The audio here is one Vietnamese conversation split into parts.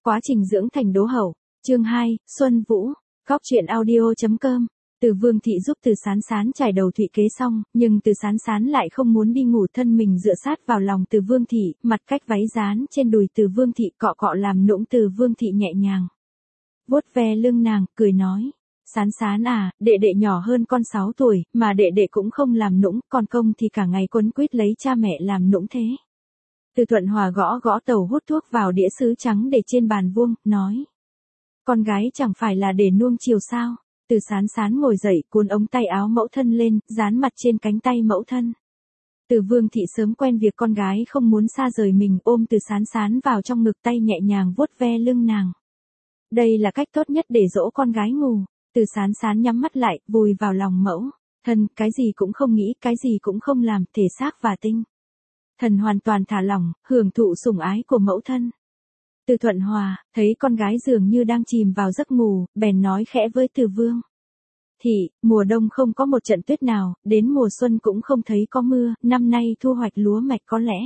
Quá trình dưỡng thành đố hậu. Chương 2, Xuân Vũ. Góc truyện audio.com. Từ Vương Thị giúp Từ Sán Sán trải đầu thụy kế xong, nhưng Từ Sán Sán lại không muốn đi ngủ, thân mình dựa sát vào lòng Từ Vương Thị, mặt cách váy dán trên đùi Từ Vương Thị, cọ cọ làm nũng. Từ Vương Thị nhẹ nhàng vuốt ve lưng nàng, cười nói: Sán Sán à, đệ đệ nhỏ hơn con 6 tuổi, mà đệ đệ cũng không làm nũng, còn công thì cả ngày quấn quýt lấy cha mẹ làm nũng thế. Từ Thuận Hòa gõ gõ tàu hút thuốc vào đĩa sứ trắng để trên bàn vuông, nói: Con gái chẳng phải là để nuông chiều sao? Từ Sán Sán ngồi dậy, cuốn ống tay áo mẫu thân lên, dán mặt trên cánh tay mẫu thân. Từ Vương Thị sớm quen việc con gái không muốn xa rời mình, ôm Từ Sán Sán vào trong ngực, tay nhẹ nhàng vuốt ve lưng nàng. Đây là cách tốt nhất để dỗ con gái ngủ. Từ Sán Sán nhắm mắt lại, vùi vào lòng mẫu thân, cái gì cũng không nghĩ, cái gì cũng không làm, thể xác và tinh thần hoàn toàn thả lỏng, hưởng thụ sủng ái của mẫu thân. Từ Thuận Hòa thấy con gái dường như đang chìm vào giấc ngủ, bèn nói khẽ với Từ Vương Thị: Mùa đông không có một trận tuyết nào, đến mùa xuân cũng không thấy có mưa, năm nay thu hoạch lúa mạch có lẽ.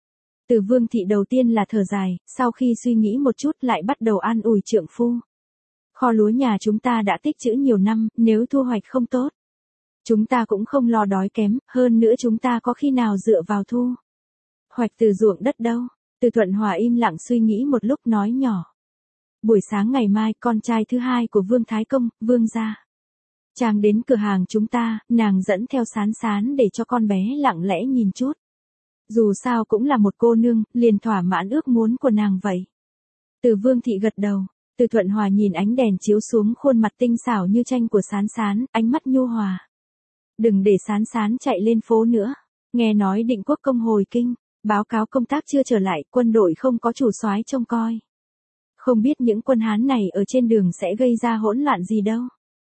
Từ Vương Thị đầu tiên là thở dài, sau khi suy nghĩ một chút lại bắt đầu an ủi trượng phu: Kho lúa nhà chúng ta đã tích trữ nhiều năm, nếu thu hoạch không tốt, chúng ta cũng không lo đói kém, hơn nữa chúng ta có khi nào dựa vào thu hoạch từ ruộng đất đâu. Từ Thuận Hòa im lặng suy nghĩ một lúc, nói nhỏ: Buổi sáng ngày mai, con trai thứ hai của Vương Thái Công, Vương gia Trang đến cửa hàng chúng ta, nàng dẫn theo Sán Sán để cho con bé lặng lẽ nhìn chút. Dù sao cũng là một cô nương, liền thỏa mãn ước muốn của nàng vậy. Từ Vương Thị gật đầu. Từ Thuận Hòa nhìn ánh đèn chiếu xuống khuôn mặt tinh xảo như tranh của Sán Sán, ánh mắt nhu hòa. Đừng để Sán Sán chạy lên phố nữa. Nghe nói Định Quốc công hồi kinh, báo cáo công tác chưa trở lại, quân đội không có chủ soái trông coi. Không biết những quân Hán này ở trên đường sẽ gây ra hỗn loạn gì đâu.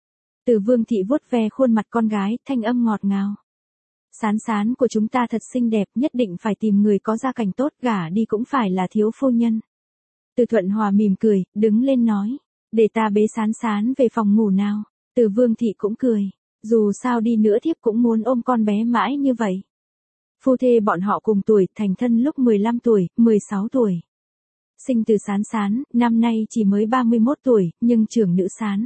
Từ Vương Thị vuốt ve khuôn mặt con gái, thanh âm ngọt ngào: Sán Sán của chúng ta thật xinh đẹp, nhất định phải tìm người có gia cảnh tốt, gả đi cũng phải là thiếu phu nhân. Từ Thuận Hòa mỉm cười, đứng lên nói: Để ta bế Sán Sán về phòng ngủ nào. Từ Vương Thị cũng cười: Dù sao đi nữa thiếp cũng muốn ôm con bé mãi như vậy. Phu thê bọn họ cùng tuổi, thành thân lúc 15 tuổi, 16 tuổi. Sinh từ Sán Sán, năm nay chỉ mới 31 tuổi, nhưng trưởng nữ Sán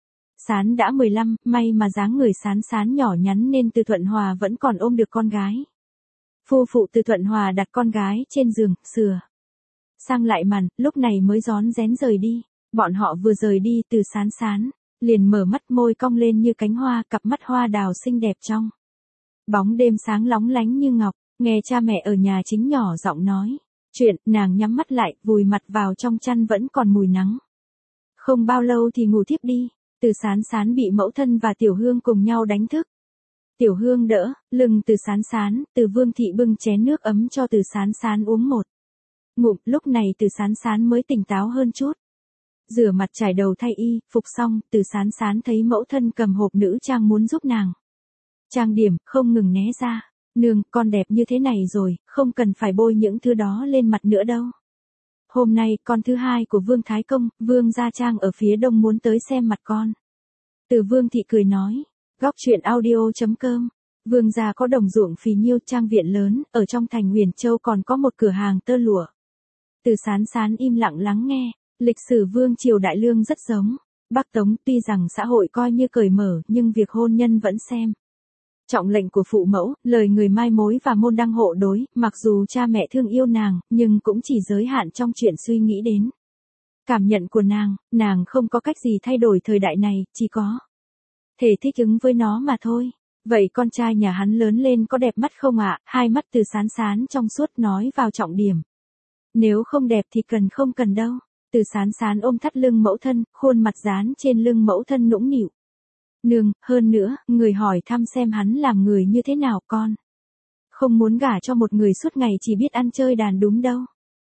Sán đã 15, may mà dáng người Sán Sán nhỏ nhắn nên Từ Thuận Hòa vẫn còn ôm được con gái. Phu phụ Từ Thuận Hòa đặt con gái trên giường, sửa sang lại màn, lúc này mới rón rén rời đi. Bọn họ vừa rời đi, Từ Sán Sán liền mở mắt, môi cong lên như cánh hoa, cặp mắt hoa đào xinh đẹp trong bóng đêm sáng lóng lánh như ngọc. Nghe cha mẹ ở nhà chính nhỏ giọng nói chuyện, nàng nhắm mắt lại, vùi mặt vào trong chăn, vẫn còn mùi nắng. Không bao lâu thì ngủ thiếp đi. Từ Sán Sán bị mẫu thân và Tiểu Hương cùng nhau đánh thức. Tiểu Hương đỡ lưng Từ Sán Sán, Từ Vương Thị bưng chén nước ấm cho Từ Sán Sán uống một ngụm. Lúc này Từ Sán Sán mới tỉnh táo hơn chút. Rửa mặt trải đầu thay y phục xong, Từ Sán Sán thấy mẫu thân cầm hộp nữ trang muốn giúp nàng trang điểm, không ngừng né ra: Nương, con đẹp như thế này rồi, không cần phải bôi những thứ đó lên mặt nữa đâu. Hôm nay, con thứ hai của Vương Thái Công, Vương Gia Trang ở phía đông muốn tới xem mặt con. Từ Vương Thị cười nói. Góc truyện audio.com. Vương gia có đồng ruộng phì nhiêu, trang viện lớn, ở trong thành Huyền Châu còn có một cửa hàng tơ lụa. Từ Sán Sán im lặng lắng nghe. Lịch sử Vương triều Đại Lương rất giống Bắc Tống, tuy rằng xã hội coi như cởi mở, nhưng việc hôn nhân vẫn xem trọng lệnh của phụ mẫu, lời người mai mối và môn đăng hộ đối. Mặc dù cha mẹ thương yêu nàng, nhưng cũng chỉ giới hạn trong chuyện suy nghĩ đến cảm nhận của nàng không có cách gì thay đổi thời đại này, chỉ có thể thích ứng với nó mà thôi. Vậy con trai nhà hắn lớn lên có đẹp mắt không ạ? Hai mắt Từ Sán Sán trong suốt, nói vào trọng điểm. Nếu không đẹp thì không cần đâu. Từ Sán Sán ôm thắt lưng mẫu thân, khuôn mặt dán trên lưng mẫu thân nũng nịu: Nương, hơn nữa, người hỏi thăm xem hắn làm người như thế nào, con không muốn gả cho một người suốt ngày chỉ biết ăn chơi đàn đúng đâu.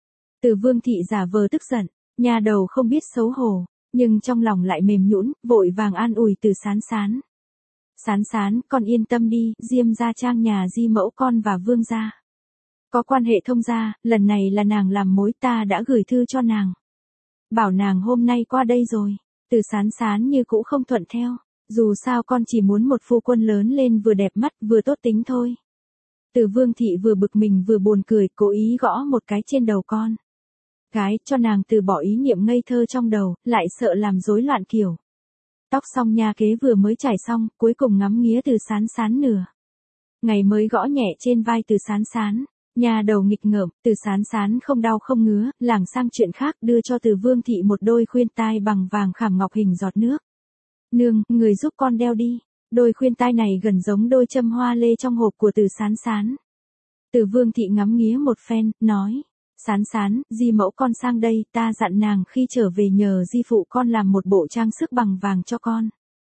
Từ Vương Thị giả vờ tức giận, nhà đầu không biết xấu hổ, nhưng trong lòng lại mềm nhũn, vội vàng an ủi Từ Sán Sán. Sán Sán, con yên tâm đi, Diêm Gia Trang nhà di mẫu con và Vương gia có quan hệ thông gia, lần này là nàng làm mối, ta đã gửi thư cho nàng, bảo nàng hôm nay qua đây rồi. Từ Sán Sán như cũ không thuận theo. Dù sao con chỉ muốn một phu quân lớn lên vừa đẹp mắt vừa tốt tính thôi. Từ Vương Thị vừa bực mình vừa buồn cười, cố ý gõ một cái trên đầu con gái cho nàng từ bỏ ý niệm ngây thơ trong đầu, lại sợ làm rối loạn kiểu. Tóc xong nha kế vừa mới trải xong, cuối cùng ngắm nghía Từ Sán Sán nửa ngày mới gõ nhẹ trên vai Từ Sán Sán. Nhà đầu nghịch ngợm, Từ Sán Sán không đau không ngứa, lảng sang chuyện khác đưa cho Từ Vương Thị một đôi khuyên tai bằng vàng khảm ngọc hình giọt nước. Nương, người giúp con đeo đi. Đôi khuyên tai này gần giống đôi châm hoa lê trong hộp của Từ Sán Sán. Từ Vương Thị ngắm nghía một phen, nói. Sán Sán, di mẫu con sang đây, ta dặn nàng khi trở về nhờ di phụ con làm một bộ trang sức bằng vàng cho con.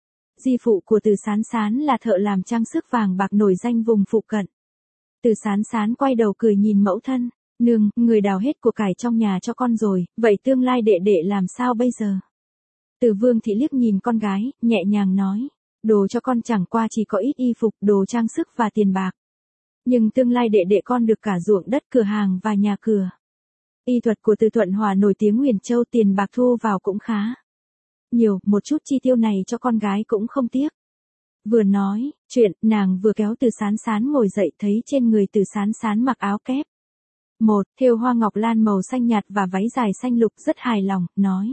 Di phụ của Từ Sán Sán là thợ làm trang sức vàng bạc nổi danh vùng phụ cận. Từ Sán Sán quay đầu cười nhìn mẫu thân. Nương, người đào hết của cải trong nhà cho con rồi, vậy tương lai đệ đệ làm sao bây giờ? Từ Vương Thị liếc nhìn con gái, nhẹ nhàng nói. Đồ cho con chẳng qua chỉ có ít y phục, đồ trang sức và tiền bạc. Nhưng tương lai đệ đệ con được cả ruộng đất, cửa hàng và nhà cửa. Y thuật của Từ Thuận Hòa nổi tiếng Huyền Châu, tiền bạc thu vào cũng khá nhiều, một chút chi tiêu này cho con gái cũng không tiếc. Vừa nói chuyện, nàng vừa kéo Từ Sán Sán ngồi dậy, thấy trên người Từ Sán Sán mặc áo kép. Một, thêu hoa ngọc lan màu xanh nhạt và váy dài xanh lục, rất hài lòng, nói.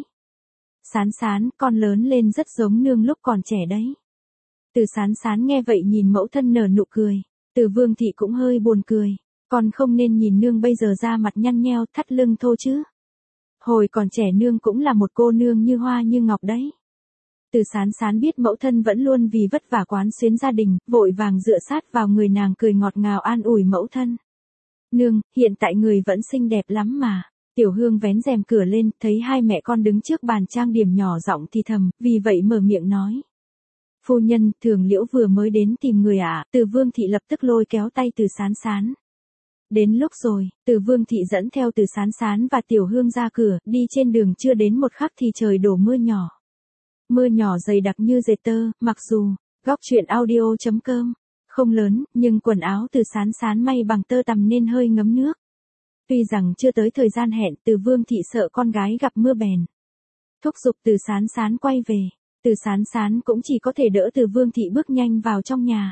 Sán Sán, con lớn lên rất giống nương lúc còn trẻ đấy. Từ Sán Sán nghe vậy nhìn mẫu thân nở nụ cười. Từ Vương Thị cũng hơi buồn cười. Con không nên nhìn nương bây giờ da mặt nhăn nheo, thắt lưng thô chứ. Hồi còn trẻ nương cũng là một cô nương như hoa như ngọc đấy. Từ Sán Sán biết mẫu thân vẫn luôn vì vất vả quán xuyến gia đình, vội vàng dựa sát vào người nàng cười ngọt ngào an ủi mẫu thân. Nương, hiện tại người vẫn xinh đẹp lắm mà. Tiểu Hương vén rèm cửa lên, thấy hai mẹ con đứng trước bàn trang điểm nhỏ giọng thì thầm, vì vậy mở miệng nói. Phu nhân, Thường Liễu vừa mới đến tìm người ạ. Từ Vương Thị lập tức lôi kéo tay Từ Sán Sán. Đến lúc rồi, Từ Vương Thị dẫn theo Từ Sán Sán và Tiểu Hương ra cửa, đi trên đường chưa đến một khắc thì trời đổ mưa nhỏ. Mưa nhỏ dày đặc như dệt tơ, mặc dù, góc truyện audio.com, không lớn, nhưng quần áo Từ Sán Sán may bằng tơ tằm nên hơi ngấm nước. Tuy rằng chưa tới thời gian hẹn, Từ Vương Thị sợ con gái gặp mưa bèn thúc giục Từ Sán Sán quay về. Từ Sán Sán cũng chỉ có thể đỡ Từ Vương Thị bước nhanh vào trong nhà.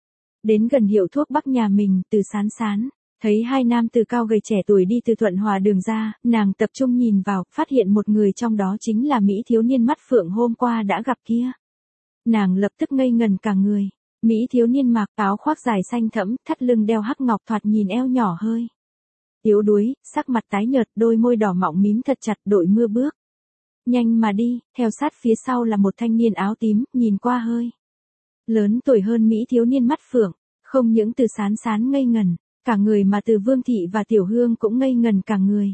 Đến gần hiệu thuốc bắc nhà mình, Từ Sán Sán thấy hai nam tử cao gầy trẻ tuổi đi từ Thuận Hòa đường ra, nàng tập trung nhìn vào, phát hiện một người trong đó chính là Mỹ thiếu niên mắt phượng hôm qua đã gặp kia. Nàng lập tức ngây ngần cả người. Mỹ thiếu niên mặc áo khoác dài xanh thẫm, thắt lưng đeo hắc ngọc, thoạt nhìn eo nhỏ hơi yếu đuối, sắc mặt tái nhợt, đôi môi đỏ mọng mím thật chặt, đội mưa bước nhanh mà đi, theo sát phía sau là một thanh niên áo tím, nhìn qua hơi lớn tuổi hơn Mỹ thiếu niên mắt phượng. Không những Từ Sán Sán ngây ngần, cả người mà Từ Vương Thị và Tiểu Hương cũng ngây ngần cả người.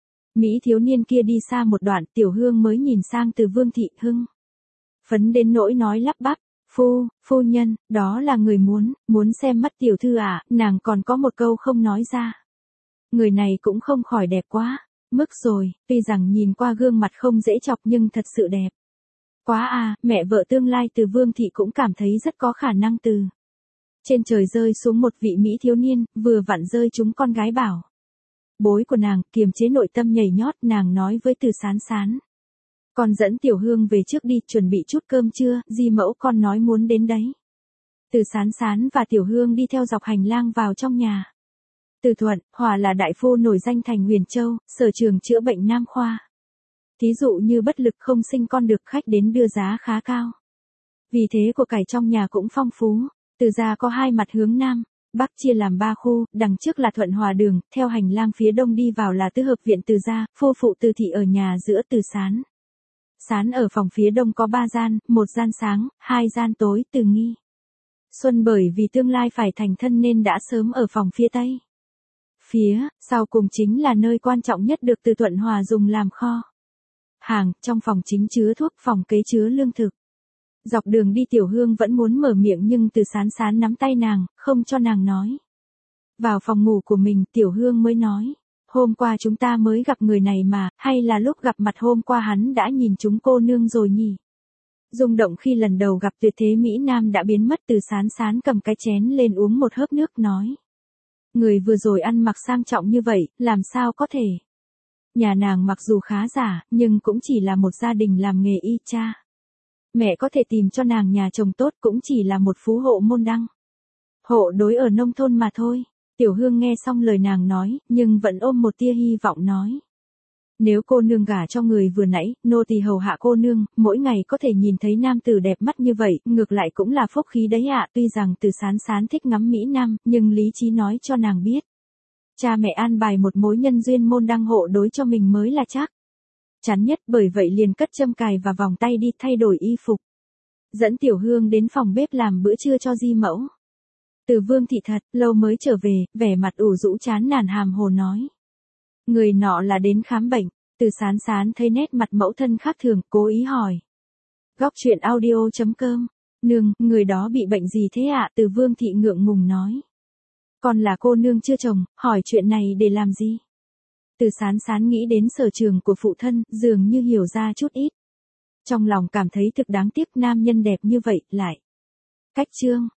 Mỹ thiếu niên kia đi xa một đoạn, Tiểu Hương mới nhìn sang Từ Vương Thị, hưng phấn đến nỗi nói lắp bắp. Phu nhân, đó là người muốn xem mắt tiểu thư à, nàng còn có một câu không nói ra. Người này cũng không khỏi đẹp quá mức rồi, tuy rằng nhìn qua gương mặt không dễ chọc nhưng thật sự đẹp quá à. Mẹ vợ tương lai Từ Vương Thị cũng cảm thấy rất có khả năng từ trên trời rơi xuống một vị Mỹ thiếu niên, vừa vặn rơi trúng con gái bảo bối của nàng. Kiềm chế nội tâm nhảy nhót, nàng nói với Từ Sán Sán. Con dẫn Tiểu Hương về trước đi, chuẩn bị chút cơm trưa, di mẫu con nói muốn đến đấy. Từ Sán Sán và Tiểu Hương đi theo dọc hành lang vào trong nhà. Từ Thuận Hòa là đại phu nổi danh thành Huyền Châu, sở trường chữa bệnh nam khoa. Thí dụ như bất lực không sinh con được, khách đến đưa giá khá cao. Vì thế của cải trong nhà cũng phong phú. Từ gia có hai mặt hướng nam, bắc chia làm 3 khu, đằng trước là Thuận Hòa đường, theo hành lang phía đông đi vào là tứ hợp viện Từ gia, phu phụ Từ Thị ở nhà giữa. Từ Sán Sán ở phòng phía đông có 3 gian, một gian sáng, 2 gian tối. Từ Nghi Xuân bởi vì tương lai phải thành thân nên đã sớm ở phòng phía tây. Phía sau cùng chính là nơi quan trọng nhất được Từ Thuận Hòa dùng làm kho hàng, trong phòng chính chứa thuốc, phòng kế chứa lương thực. Dọc đường đi Tiểu Hương vẫn muốn mở miệng nhưng Từ Sán Sán nắm tay nàng, không cho nàng nói. Vào phòng ngủ của mình, Tiểu Hương mới nói. Hôm qua chúng ta mới gặp người này mà, hay là lúc gặp mặt hôm qua hắn đã nhìn chúng cô nương rồi nhỉ? Rung động khi lần đầu gặp tuyệt thế Mỹ Nam đã biến mất. Từ Sán Sán cầm cái chén lên uống một hớp nước nói. Người vừa rồi ăn mặc sang trọng như vậy, làm sao có thể? Nhà nàng mặc dù khá giả, nhưng cũng chỉ là một gia đình làm nghề y cha. Mẹ có thể tìm cho nàng nhà chồng tốt cũng chỉ là một phú hộ môn đăng hộ đối ở nông thôn mà thôi. Tiểu Hương nghe xong lời nàng nói, nhưng vẫn ôm một tia hy vọng nói. Nếu cô nương gả cho người vừa nãy, nô tỳ hầu hạ cô nương, mỗi ngày có thể nhìn thấy nam tử đẹp mắt như vậy, ngược lại cũng là phúc khí đấy ạ. Tuy rằng Từ Sán Sán thích ngắm mỹ nam, nhưng lý trí nói cho nàng biết. Cha mẹ an bài một mối nhân duyên môn đăng hộ đối cho mình mới là chắc chắn nhất, bởi vậy liền cất châm cài và vòng tay đi thay đổi y phục. Dẫn Tiểu Hương đến phòng bếp làm bữa trưa cho di mẫu. Từ Vương thị thật lâu mới trở về, vẻ mặt ủ rũ chán nản hàm hồ nói. Người nọ là đến khám bệnh. Từ Sán Sán thấy nét mặt mẫu thân khác thường, cố ý hỏi. Góc truyện audio.com. Nương, người đó bị bệnh gì thế ạ? Từ Vương thị ngượng ngùng nói. Còn là cô nương chưa chồng, hỏi chuyện này để làm gì? Từ Sán Sán nghĩ đến sở trường của phụ thân, dường như hiểu ra chút ít. Trong lòng cảm thấy thực đáng tiếc, nam nhân đẹp như vậy, lại cách chương.